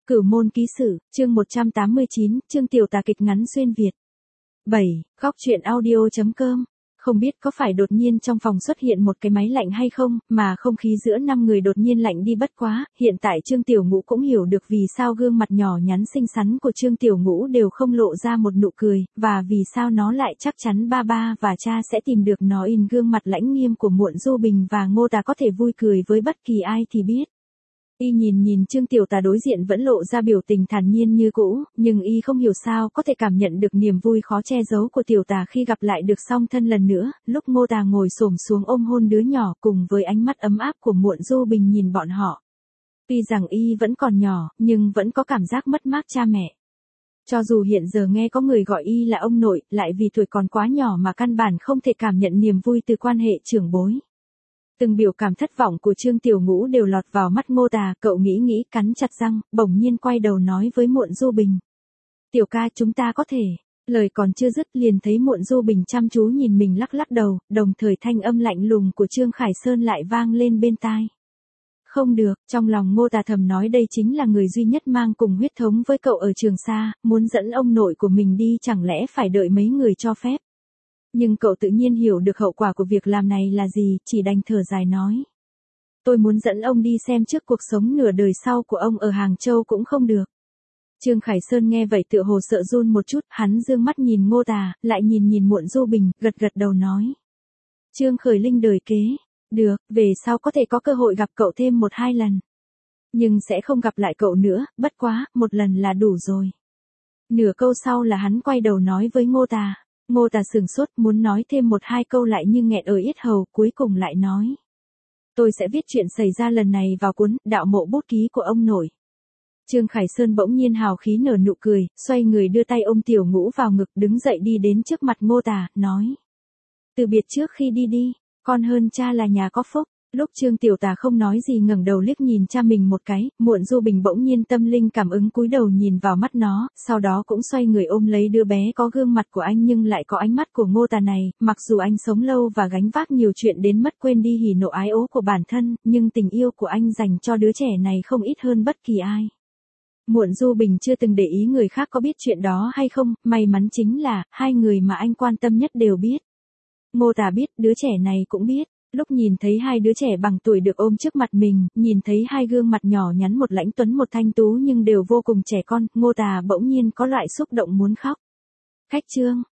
Cửu môn ký sự, chương 189, chương tiểu tà kịch ngắn xuyên Việt. 7. Góc truyện audio.com. Không biết có phải đột nhiên trong phòng xuất hiện một cái máy lạnh hay không, mà không khí giữa 5 người đột nhiên lạnh đi bất quá, hiện tại Trương Tiểu Ngũ cũng hiểu được vì sao gương mặt nhỏ nhắn xinh xắn của Trương Tiểu Ngũ đều không lộ ra một nụ cười, và vì sao nó lại chắc chắn ba ba và cha sẽ tìm được nó in gương mặt lãnh nghiêm của Muộn Du Bình và Ngô Tà có thể vui cười với bất kỳ ai thì biết. Y nhìn Trương Tiểu Tà đối diện vẫn lộ ra biểu tình thản nhiên như cũ, nhưng Y không hiểu sao có thể cảm nhận được niềm vui khó che giấu của Tiểu Tà khi gặp lại được song thân lần nữa, lúc Ngô Tà ngồi xổm xuống ôm hôn đứa nhỏ cùng với ánh mắt ấm áp của Muộn Du Bình nhìn bọn họ. Tuy rằng Y vẫn còn nhỏ, nhưng vẫn có cảm giác mất mát cha mẹ. Cho dù hiện giờ nghe có người gọi Y là ông nội, lại vì tuổi còn quá nhỏ mà căn bản không thể cảm nhận niềm vui từ quan hệ trưởng bối. Từng biểu cảm thất vọng của Trương Tiểu Ngũ đều lọt vào mắt Ngô Tà, cậu nghĩ cắn chặt răng, bỗng nhiên quay đầu nói với Muộn Du Bình. Tiểu ca, chúng ta có thể. Lời còn chưa dứt liền thấy Muộn Du Bình chăm chú nhìn mình lắc đầu, đồng thời thanh âm lạnh lùng của Trương Khải Sơn lại vang lên bên tai. Không được, trong lòng Ngô Tà thầm nói đây chính là người duy nhất mang cùng huyết thống với cậu ở Trường Sa, muốn dẫn ông nội của mình đi chẳng lẽ phải đợi mấy người cho phép. Nhưng cậu tự nhiên hiểu được hậu quả của việc làm này là gì, chỉ đành thở dài nói. Tôi muốn dẫn ông đi xem trước cuộc sống nửa đời sau của ông ở Hàng Châu cũng không được. Trương Khải Sơn nghe vậy tựa hồ sợ run một chút, hắn dương mắt nhìn Ngô Tà, lại nhìn Muộn Du Bình, gật đầu nói. Trương Khởi Linh đời kế, được, về sau có thể có cơ hội gặp cậu thêm 1-2 lần. Nhưng sẽ không gặp lại cậu nữa, bất quá, 1 lần là đủ rồi. Nửa câu sau là hắn quay đầu nói với Ngô Tà. Ngô Tà sửng sốt muốn nói thêm 1-2 câu lại nhưng nghẹn ở yết hầu, cuối cùng lại nói. Tôi sẽ viết chuyện xảy ra lần này vào cuốn Đạo Mộ Bút Ký của ông nội. Trương Khải Sơn bỗng nhiên hào khí nở nụ cười, xoay người đưa tay ôm Tiểu Ngũ vào ngực đứng dậy đi đến trước mặt Ngô Tà, nói. Từ biệt trước khi đi, con hơn cha là nhà có phúc. Lúc Trương Tiểu Tà không nói gì ngẩng đầu liếc nhìn cha mình một cái, Muộn Du Bình bỗng nhiên tâm linh cảm ứng cúi đầu nhìn vào mắt nó, sau đó cũng xoay người ôm lấy đứa bé có gương mặt của anh nhưng lại có ánh mắt của Ngô Tà này, mặc dù anh sống lâu và gánh vác nhiều chuyện đến mất quên đi hỉ nộ ái ố của bản thân, nhưng tình yêu của anh dành cho đứa trẻ này không ít hơn bất kỳ ai. Muộn Du Bình chưa từng để ý người khác có biết chuyện đó hay không, may mắn chính là, 2 người mà anh quan tâm nhất đều biết. Ngô Tà biết, đứa trẻ này cũng biết. Lúc nhìn thấy 2 đứa trẻ bằng tuổi được ôm trước mặt mình, nhìn thấy 2 gương mặt nhỏ nhắn một lãnh tuấn một thanh tú nhưng đều vô cùng trẻ con, Ngô Tà bỗng nhiên có loại xúc động muốn khóc. Khách Trương,